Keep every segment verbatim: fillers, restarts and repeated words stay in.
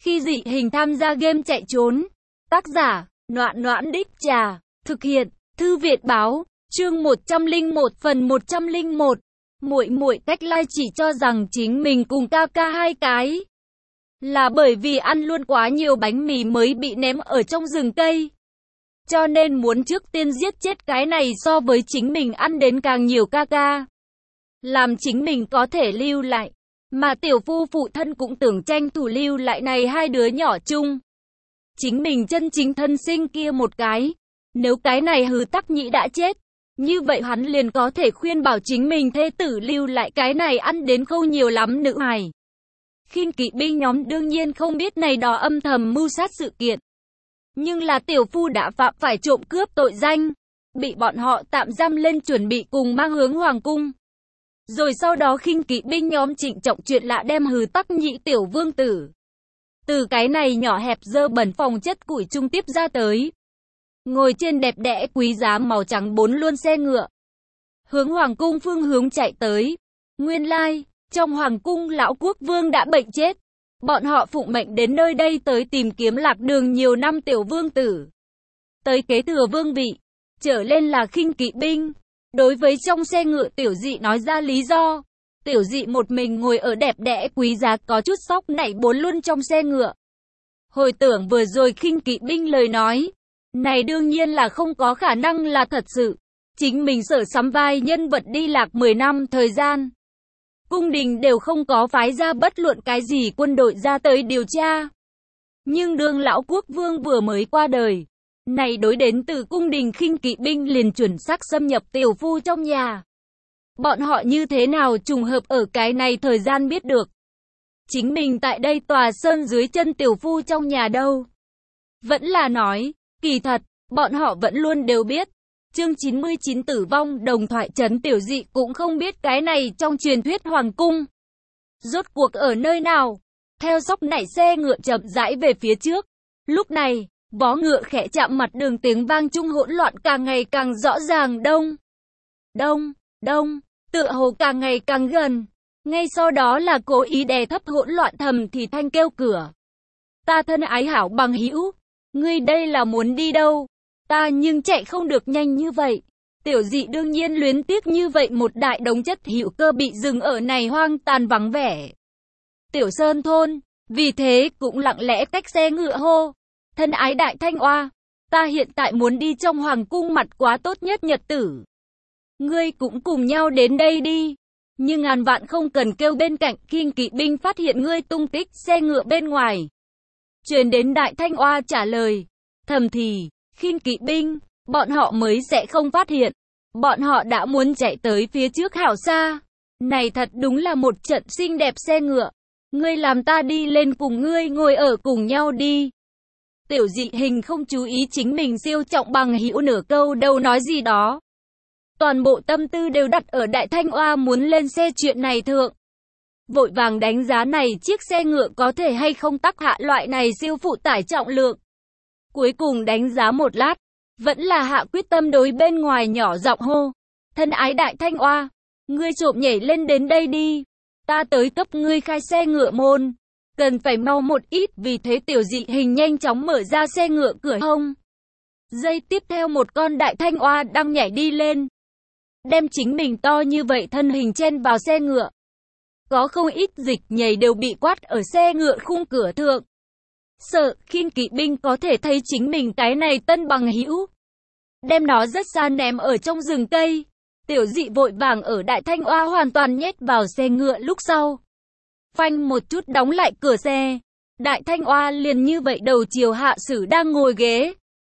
Khi dị hình tham gia game chạy trốn. Tác giả, Noãn Noãn Đích Trà. Thực hiện, Thư Viện Báo. Chương một trăm lẻ một phần một trăm lẻ một. Muội muội cách lai chỉ cho rằng chính mình cùng ca ca hai cái. Là bởi vì ăn luôn quá nhiều bánh mì mới bị ném ở trong rừng cây. Cho nên muốn trước tiên giết chết cái này so với chính mình ăn đến càng nhiều ca ca. Làm chính mình có thể lưu lại. Mà tiểu phu phụ thân cũng tưởng tranh thủ lưu lại này hai đứa nhỏ chung. Chính mình chân chính thân sinh kia một cái. Nếu cái này Hư Tắc Nhĩ đã chết, như vậy hắn liền có thể khuyên bảo chính mình thê tử lưu lại cái này ăn đến khâu nhiều lắm nữ hài. Khiên kỵ binh nhóm đương nhiên không biết này đó âm thầm mưu sát sự kiện. Nhưng là tiểu phu đã phạm phải trộm cướp tội danh, bị bọn họ tạm giam lên chuẩn bị cùng mang hướng hoàng cung. Rồi sau đó khinh kỵ binh nhóm trịnh trọng chuyện lạ đem Hư Tắc Nhĩ tiểu vương tử từ cái này nhỏ hẹp dơ bẩn phòng chất củi trung tiếp ra tới. Ngồi trên đẹp đẽ quý giá màu trắng bốn luân xe ngựa. Hướng hoàng cung phương hướng chạy tới. Nguyên lai, trong hoàng cung lão quốc vương đã bệnh chết. Bọn họ phụng mệnh đến nơi đây tới tìm kiếm lạc đường nhiều năm tiểu vương tử. Tới kế thừa vương vị. Trở lên là khinh kỵ binh. Đối với trong xe ngựa tiểu dị nói ra lý do. Tiểu dị một mình ngồi ở đẹp đẽ quý giá có chút sóc nảy bốn luân trong xe ngựa. Hồi tưởng vừa rồi khinh kỵ binh lời nói. Này đương nhiên là không có khả năng là thật sự. Chính mình sở sắm vai nhân vật đi lạc mười năm thời gian. Cung đình đều không có phái ra bất luận cái gì quân đội ra tới điều tra. Nhưng đương lão quốc vương vừa mới qua đời. Này đối đến từ cung đình khinh kỵ binh liền chuẩn xác xâm nhập tiểu phu trong nhà. Bọn họ như thế nào trùng hợp ở cái này thời gian biết được. Chính mình tại đây tòa sơn dưới chân tiểu phu trong nhà đâu. Vẫn là nói, kỳ thật, bọn họ vẫn luôn đều biết. Chương chín mươi chín tử vong đồng thoại trấn tiểu dị cũng không biết cái này trong truyền thuyết hoàng cung. Rốt cuộc ở nơi nào? Theo sóc nảy xe ngựa chậm rãi về phía trước. Lúc này, vó ngựa khẽ chạm mặt đường tiếng vang chung hỗn loạn càng ngày càng rõ ràng đông. Đông, đông, tựa hồ càng ngày càng gần. Ngay sau đó là cố ý đè thấp hỗn loạn thầm thì thanh kêu cửa. Ta thân ái hảo bằng hữu, ngươi đây là muốn đi đâu? Ta nhưng chạy không được nhanh như vậy. Tiểu dị đương nhiên luyến tiếc như vậy một đại đống chất hữu cơ bị dừng ở này hoang tàn vắng vẻ. Tiểu sơn thôn, vì thế cũng lặng lẽ cách xe ngựa hô. Thân ái đại thanh oa, ta hiện tại muốn đi trong hoàng cung mặt quá tốt nhất nhật tử. Ngươi cũng cùng nhau đến đây đi. Nhưng ngàn vạn không cần kêu bên cạnh khinh kỵ binh phát hiện ngươi tung tích xe ngựa bên ngoài. Truyền đến đại thanh oa trả lời. Thầm thì, khinh kỵ binh, bọn họ mới sẽ không phát hiện. Bọn họ đã muốn chạy tới phía trước hảo xa. Này thật đúng là một trận xinh đẹp xe ngựa. Ngươi làm ta đi lên cùng ngươi ngồi ở cùng nhau đi. Tiểu dị hình không chú ý chính mình siêu trọng bằng hữu nửa câu đâu nói gì đó. Toàn bộ tâm tư đều đặt ở đại thanh oa muốn lên xe chuyện này thượng. Vội vàng đánh giá này chiếc xe ngựa có thể hay không tác hạ loại này siêu phụ tải trọng lượng. Cuối cùng đánh giá một lát, vẫn là hạ quyết tâm đối bên ngoài nhỏ giọng hô. Thân ái đại thanh oa, ngươi trộm nhảy lên đến đây đi. Ta tới cấp ngươi khai xe ngựa môn. Cần phải mau một ít vì thế tiểu dị hình nhanh chóng mở ra xe ngựa cửa hông. Giây tiếp theo một con đại thanh oa đang nhảy đi lên. Đem chính mình to như vậy thân hình chen vào xe ngựa. Có không ít dịch nhảy đều bị quát ở xe ngựa khung cửa thượng. Sợ khinh kỵ binh có thể thấy chính mình cái này tân bằng hữu. Đem nó rất xa ném ở trong rừng cây. Tiểu dị vội vàng ở đại thanh oa hoàn toàn nhét vào xe ngựa lúc sau. Phanh một chút đóng lại cửa xe. Đại thanh oa liền như vậy đầu chiều hạ sử đang ngồi ghế.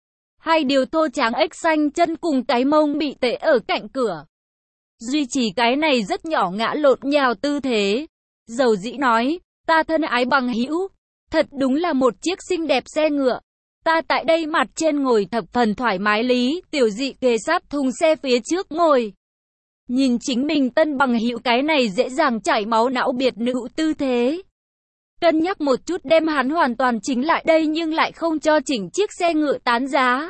Hai điều thô tráng ếch xanh chân cùng cái mông bị tệ ở cạnh cửa. Duy trì cái này rất nhỏ ngã lộn nhào tư thế. Dầu dĩ nói, ta thân ái bằng hữu, thật đúng là một chiếc xinh đẹp xe ngựa. Ta tại đây mặt trên ngồi thập phần thoải mái lý, tiểu dị kề sát thùng xe phía trước ngồi. Nhìn chính mình tân bằng hữu cái này dễ dàng chảy máu não biệt nữ tư thế. Cân nhắc một chút đem hắn hoàn toàn chính lại đây nhưng lại không cho chỉnh chiếc xe ngựa tán giá.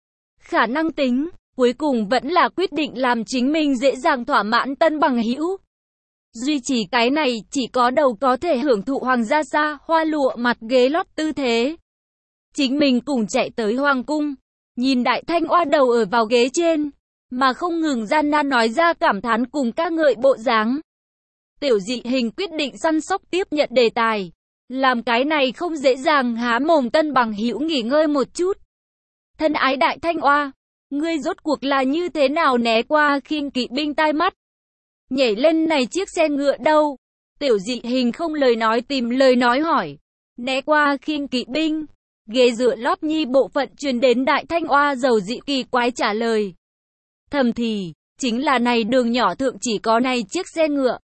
Khả năng tính, cuối cùng vẫn là quyết định làm chính mình dễ dàng thỏa mãn tân bằng hữu. Duy trì cái này chỉ có đầu có thể hưởng thụ hoàng gia xa hoa lụa mặt ghế lót tư thế. Chính mình cùng chạy tới hoàng cung, nhìn Đại Thanh Oa đầu ở vào ghế trên, mà không ngừng gian nan nói ra cảm thán cùng ca ngợi bộ dáng. Tiểu Dị Hình quyết định săn sóc tiếp nhận đề tài. Làm cái này không dễ dàng, há mồm Tân Bằng Hữu nghỉ ngơi một chút. Thân ái Đại Thanh Oa, ngươi rốt cuộc là như thế nào né qua khinh kỵ binh tai mắt? Nhảy lên này chiếc xe ngựa đâu? Tiểu Dị Hình không lời nói tìm lời nói hỏi. Né qua khinh kỵ binh. Ghế dựa lóp nhi bộ phận truyền đến Đại Thanh Oa dầu dị kỳ quái trả lời. Thầm thì, chính là này đường nhỏ thượng chỉ có này chiếc xe ngựa.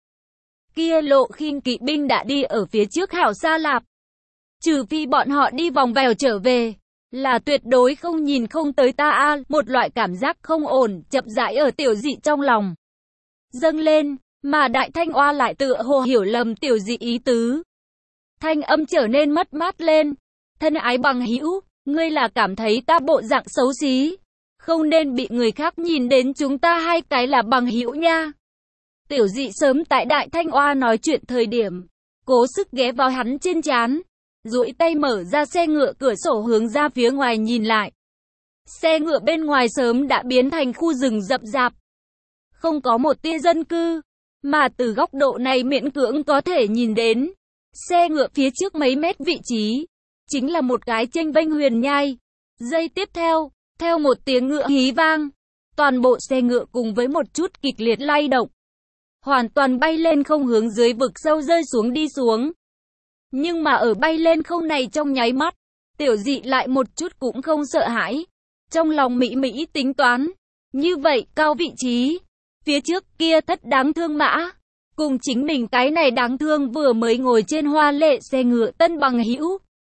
Kia lộ khinh kỵ binh đã đi ở phía trước hảo xa lạp. Trừ phi bọn họ đi vòng vèo trở về, là tuyệt đối không nhìn không tới ta a. Một loại cảm giác không ổn, chậm rãi ở Tiểu Dị trong lòng dâng lên, mà Đại Thanh Oa lại tựa hồ hiểu lầm Tiểu Dị ý tứ. Thanh âm trở nên mất mát lên. Thân ái bằng hữu, ngươi là cảm thấy ta bộ dạng xấu xí, không nên bị người khác nhìn đến chúng ta hai cái là bằng hữu nha. Tiểu Dị sớm tại Đại Thanh Oa nói chuyện thời điểm, cố sức ghé vào hắn trên trán, duỗi tay mở ra xe ngựa cửa sổ hướng ra phía ngoài nhìn lại. Xe ngựa bên ngoài sớm đã biến thành khu rừng rậm rạp, không có một tia dân cư, mà từ góc độ này miễn cưỡng có thể nhìn đến, xe ngựa phía trước mấy mét vị trí, chính là một cái chênh vênh huyền nhai. Giây tiếp theo, theo một tiếng ngựa hí vang, toàn bộ xe ngựa cùng với một chút kịch liệt lay động, hoàn toàn bay lên không hướng dưới vực sâu rơi xuống đi xuống. Nhưng mà ở bay lên không này trong nháy mắt, Tiểu Dị lại một chút cũng không sợ hãi. Trong lòng mỹ mỹ tính toán, như vậy cao vị trí, phía trước kia thất đáng thương mã, cùng chính mình cái này đáng thương vừa mới ngồi trên hoa lệ xe ngựa Tân Bằng Hữu,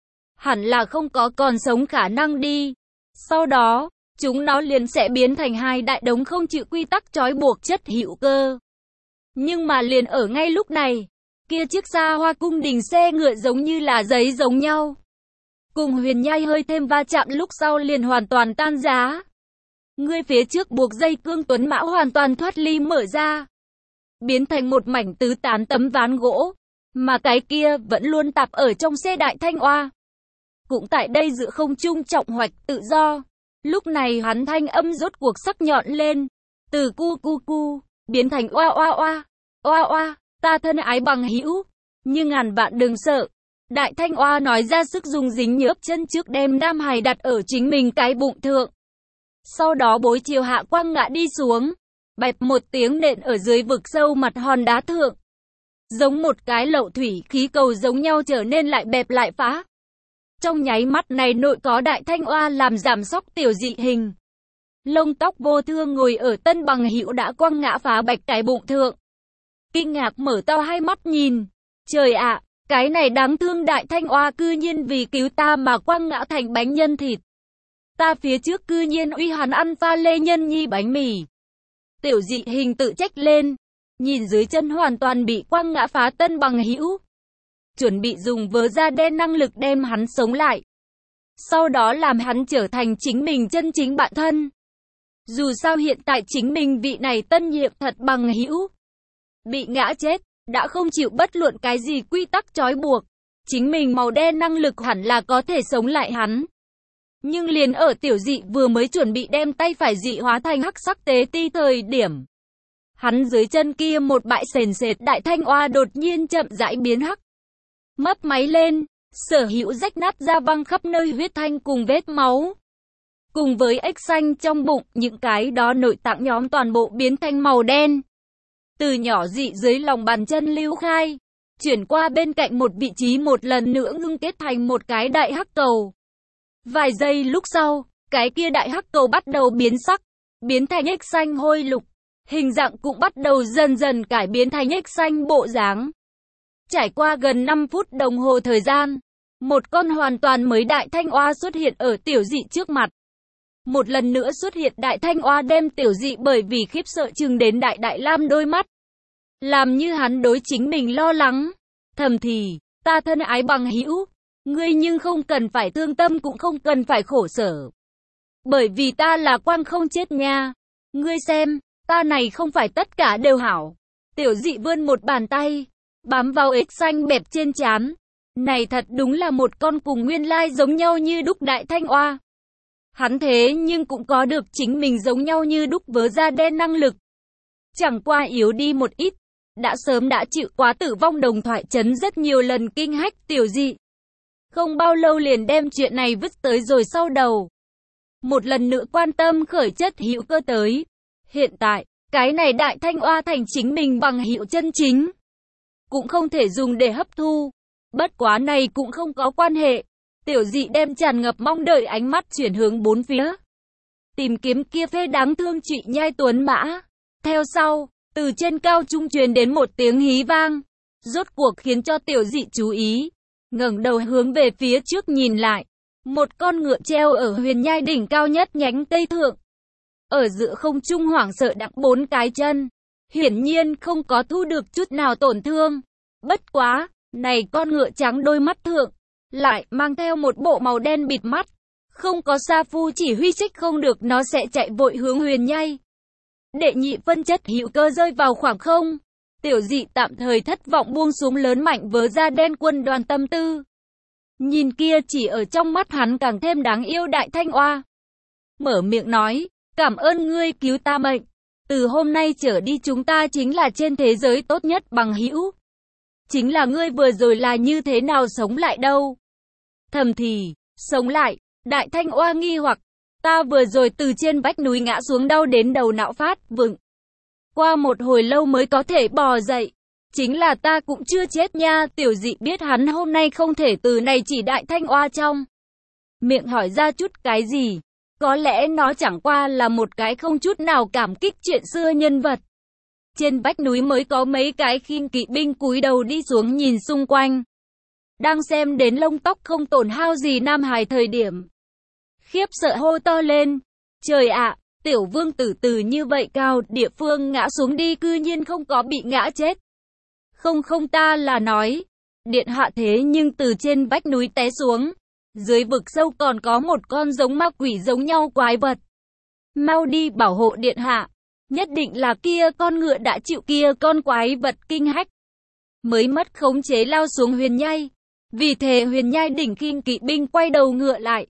hẳn là không có còn sống khả năng đi. Sau đó, chúng nó liền sẽ biến thành hai đại đống không chịu quy tắc trói buộc chất hữu cơ. Nhưng mà liền ở ngay lúc này, kia chiếc xa hoa cung đình xe ngựa giống như là giấy giống nhau. Cùng huyền nhai hơi thêm va chạm lúc sau liền hoàn toàn tan giá. Người phía trước buộc dây cương tuấn mã hoàn toàn thoát ly mở ra, biến thành một mảnh tứ tán tấm ván gỗ, mà cái kia vẫn luôn tạp ở trong xe Đại Thanh Oa. Cũng tại đây giữa không trung trọng hoạch tự do. Lúc này hắn thanh âm rốt cuộc sắc nhọn lên, từ cu cu cu, biến thành oa oa oa, oa oa, ta thân ái bằng hữu, nhưng ngàn vạn đừng sợ. Đại Thanh Oa nói ra sức dùng dính nhớp chân trước đem Nam Hải đặt ở chính mình cái bụng thượng. Sau đó bối chiều hạ quang ngã đi xuống, bẹp một tiếng nện ở dưới vực sâu mặt hòn đá thượng. Giống một cái lậu thủy khí cầu giống nhau trở nên lại bẹp lại phá. Trong nháy mắt này nội có Đại Thanh Oa làm giảm sóc Tiểu Dị Hình. Lông tóc vô thương ngồi ở Tân Bằng Hữu đã quăng ngã phá bạch cái bụng thượng. Kinh ngạc mở to hai mắt nhìn. Trời ạ, cái này đáng thương Đại Thanh Oa cư nhiên vì cứu ta mà quăng ngã thành bánh nhân thịt. Ta phía trước cư nhiên uy hắn ăn pha lê nhân nhi bánh mì. Tiểu Dị Hình tự trách lên, nhìn dưới chân hoàn toàn bị quăng ngã phá Tân Bằng Hữu, chuẩn bị dùng vớ da đen năng lực đem hắn sống lại, sau đó làm hắn trở thành chính mình chân chính bạn thân. Dù sao hiện tại chính mình vị này tân nhiệm thật bằng hữu bị ngã chết, đã không chịu bất luận cái gì quy tắc trói buộc, chính mình màu đen năng lực hẳn là có thể sống lại hắn. Nhưng liền ở Tiểu Dị vừa mới chuẩn bị đem tay phải dị hóa thành hắc sắc tế ti thời điểm, hắn dưới chân kia một bãi sền sệt Đại Thanh Oa đột nhiên chậm rãi biến hắc, mấp máy lên, sở hữu rách nát ra văng khắp nơi huyết thanh cùng vết máu. Cùng với ếch xanh trong bụng, những cái đó nội tạng nhóm toàn bộ biến thành màu đen. Từ nhỏ dị dưới lòng bàn chân lưu khai, chuyển qua bên cạnh một vị trí một lần nữa ngưng kết thành một cái đại hắc cầu. Vài giây lúc sau, cái kia đại hắc cầu bắt đầu biến sắc, biến thành ếch xanh hôi lục. Hình dạng cũng bắt đầu dần dần cải biến thành ếch xanh bộ dáng. Trải qua gần năm phút đồng hồ thời gian, một con hoàn toàn mới Đại Thanh Oa xuất hiện ở Tiểu Dị trước mặt. Một lần nữa xuất hiện Đại Thanh Oa đem Tiểu Dị bởi vì khiếp sợ chừng đến đại đại lam đôi mắt. Làm như hắn đối chính mình lo lắng. Thầm thì, ta thân ái bằng hữu, ngươi nhưng không cần phải thương tâm cũng không cần phải khổ sở. Bởi vì ta là quang không chết nha. Ngươi xem, ta này không phải tất cả đều hảo. Tiểu Dị vươn một bàn tay, bám vào ếch xanh bẹp trên trán. Này thật đúng là một con cùng nguyên lai giống nhau như đúc Đại Thanh Oa. Hắn thế nhưng cũng có được chính mình giống nhau như đúc vớ da đen năng lực. Chẳng qua yếu đi một ít, đã sớm đã chịu quá tử vong đồng thoại chấn rất nhiều lần kinh hách Tiểu Dị. Không bao lâu liền đem chuyện này vứt tới rồi sau đầu. Một lần nữa quan tâm khởi Chất Hữu Cơ tới. Hiện tại, cái này Đại Thanh Oa thành chính mình bằng hữu chân chính. Cũng không thể dùng để hấp thu. Bất quá này cũng không có quan hệ. Tiểu Dị đem tràn ngập mong đợi ánh mắt chuyển hướng bốn phía. Tìm kiếm kia phê đáng thương Trụy Nhai tuấn mã. Theo sau, từ trên cao trung truyền đến một tiếng hí vang. Rốt cuộc khiến cho Tiểu Dị chú ý. Ngẩng đầu hướng về phía trước nhìn lại. Một con ngựa treo ở huyền nhai đỉnh cao nhất nhánh cây thượng. Ở giữa không trung hoảng sợ đặng bốn cái chân. Hiển nhiên không có thu được chút nào tổn thương. Bất quá, này con ngựa trắng đôi mắt thượng. Lại mang theo một bộ màu đen bịt mắt. Không có sa phu chỉ huy trích không được nó sẽ chạy vội hướng huyền nhai. Đệ nhị phân Chất Hữu Cơ rơi vào khoảng không. Tiểu Dị tạm thời thất vọng buông xuống lớn mạnh vớ da đen quân đoàn tâm tư. Nhìn kia chỉ ở trong mắt hắn càng thêm đáng yêu Đại Thanh Oa. Mở miệng nói, cảm ơn ngươi cứu ta mệnh. Từ hôm nay trở đi chúng ta chính là trên thế giới tốt nhất bằng hữu. Chính là ngươi vừa rồi là như thế nào sống lại đâu? Thầm thì, sống lại, Đại Thanh Oa nghi hoặc, ta vừa rồi từ trên vách núi ngã xuống đau đến đầu não phát vựng. Qua một hồi lâu mới có thể bò dậy. Chính là ta cũng chưa chết nha. Tiểu Dị biết hắn hôm nay không thể từ này chỉ Đại Thanh Oa trong miệng hỏi ra chút cái gì. Có lẽ nó chẳng qua là một cái không chút nào cảm kích chuyện xưa nhân vật. Trên vách núi mới có mấy cái khinh kỵ binh cúi đầu đi xuống nhìn xung quanh. Đang xem đến lông tóc không tổn hao gì Nam Hải thời điểm. Khiếp sợ hô to lên. Trời ạ, Tiểu Vương Tử từ như vậy cao địa phương ngã xuống đi cư nhiên không có bị ngã chết. Không không ta là nói. Điện hạ thế nhưng từ trên vách núi té xuống. Dưới vực sâu còn có một con giống ma quỷ giống nhau quái vật. Mau đi bảo hộ điện hạ. Nhất định là kia con ngựa đã chịu kia con quái vật kinh hách. Mới mất khống chế lao xuống huyền nhai. Vì thế huyền nhai đỉnh khinh kỵ binh quay đầu ngựa lại.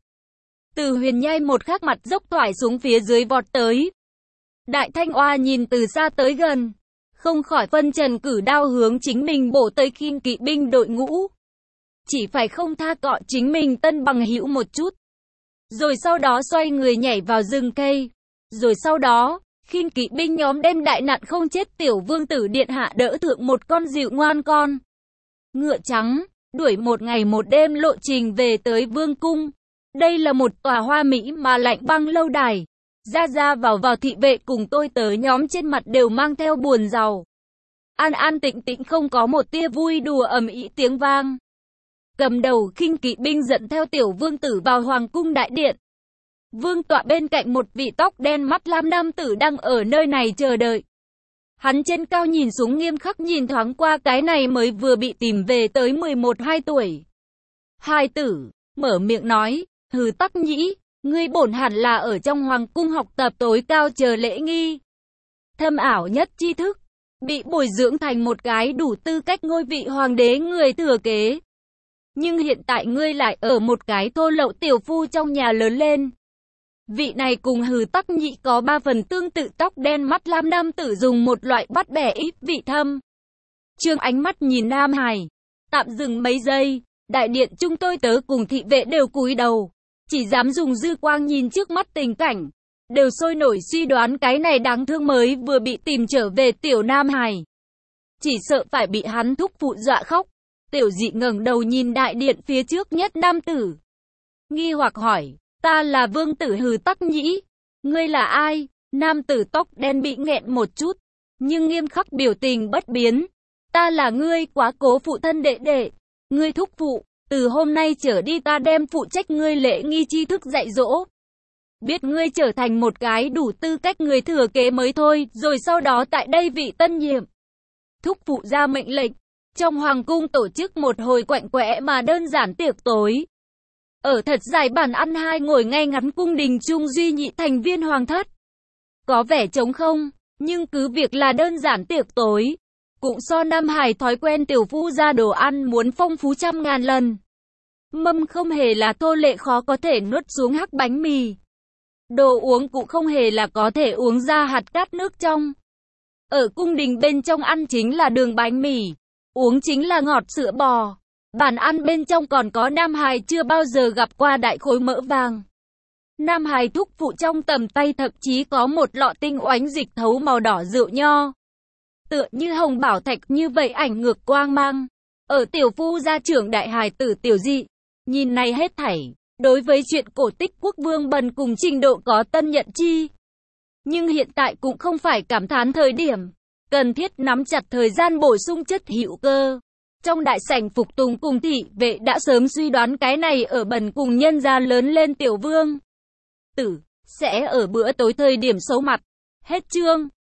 Từ huyền nhai một khắc mặt dốc thoải xuống phía dưới vọt tới. Đại Thanh Oa nhìn từ xa tới gần. Không khỏi phân trần cử đao hướng chính mình bổ tới khinh kỵ binh đội ngũ. Chỉ phải không tha cọ chính mình tân bằng hữu một chút. Rồi sau đó xoay người nhảy vào rừng cây. Rồi sau đó, khinh kỵ binh nhóm đem đại nạn không chết Tiểu Vương Tử điện hạ đỡ thượng một con dịu ngoan con ngựa trắng, đuổi một ngày một đêm lộ trình về tới Vương Cung. Đây là một tòa hoa mỹ mà lạnh băng lâu đài. Ra ra vào vào thị vệ cùng tôi tớ nhóm trên mặt đều mang theo buồn rầu. An an tĩnh tĩnh không có một tia vui đùa ầm ĩ tiếng vang. Cầm đầu khinh kỵ binh dẫn theo Tiểu Vương Tử vào Hoàng Cung đại điện. Vương tọa bên cạnh một vị tóc đen mắt lam nam tử đang ở nơi này chờ đợi. Hắn trên cao nhìn xuống nghiêm khắc nhìn thoáng qua cái này mới vừa bị tìm về tới mười một hai tuổi. Hai tử, mở miệng nói, hừ Tắc Nhĩ, ngươi bổn hẳn là ở trong Hoàng Cung học tập tối cao chờ lễ nghi. Thâm ảo nhất tri thức, bị bồi dưỡng thành một cái đủ tư cách ngôi vị hoàng đế người thừa kế. Nhưng hiện tại ngươi lại ở một cái thô lậu tiểu phu trong nhà lớn lên. Vị này cùng hừ Tắc Nhĩ có ba phần tương tự tóc đen mắt lam nam tử dùng một loại bắt bẻ ít vị thâm. Trương ánh mắt nhìn Nam Hải, tạm dừng mấy giây, đại điện chúng tôi tớ cùng thị vệ đều cúi đầu, chỉ dám dùng dư quang nhìn trước mắt tình cảnh, đều sôi nổi suy đoán cái này đáng thương mới vừa bị tìm trở về Tiểu Nam Hải. Chỉ sợ phải bị hắn thúc phụ dọa khóc. Tiểu Dị ngẩng đầu nhìn đại điện phía trước nhất nam tử. Nghi hoặc hỏi, ta là Vương Tử hừ Tắc Nhĩ. Ngươi là ai? Nam tử tóc đen bị nghẹn một chút, nhưng nghiêm khắc biểu tình bất biến. Ta là ngươi quá cố phụ thân đệ đệ. Ngươi thúc phụ, từ hôm nay trở đi ta đem phụ trách ngươi lễ nghi tri thức dạy dỗ. Biết ngươi trở thành một cái đủ tư cách người thừa kế mới thôi, rồi sau đó tại đây vị tân nhiệm. Thúc phụ ra mệnh lệnh. Trong Hoàng Cung tổ chức một hồi quạnh quẽ mà đơn giản tiệc tối. Ở thật dài bàn ăn hai ngồi ngay ngắn cung đình chung duy nhị thành viên hoàng thất. Có vẻ trống không, nhưng cứ việc là đơn giản tiệc tối, Cũng so Nam Hải thói quen tiểu phu gia đồ ăn muốn phong phú trăm ngàn lần. Mâm không hề là thô lệ khó có thể nuốt xuống hắc bánh mì. Đồ uống cũng không hề là có thể uống ra hạt cát nước trong. Ở cung đình bên trong ăn chính là đường bánh mì, uống chính là ngọt sữa bò. Bàn ăn bên trong còn có Nam Hải chưa bao giờ gặp qua đại khối mỡ vàng. Nam Hải thúc phụ trong tầm tay thậm chí có một lọ tinh oánh dịch thấu màu đỏ rượu nho. Tựa như hồng bảo thạch như vậy ảnh ngược quang mang. Ở tiểu phu gia trưởng đại hài tử tiểu dị, nhìn này hết thảy, đối với chuyện cổ tích quốc vương bần cùng trình độ có tân nhận chi. Nhưng hiện tại cũng không phải cảm thán thời điểm, cần thiết nắm chặt thời gian bổ sung chất hữu cơ. Trong đại sảnh phục tùng cùng thị vệ đã sớm suy đoán cái này ở bần cùng nhân gia lớn lên tiểu vương tử, sẽ ở bữa tối thời điểm xấu mặt. Hết chương.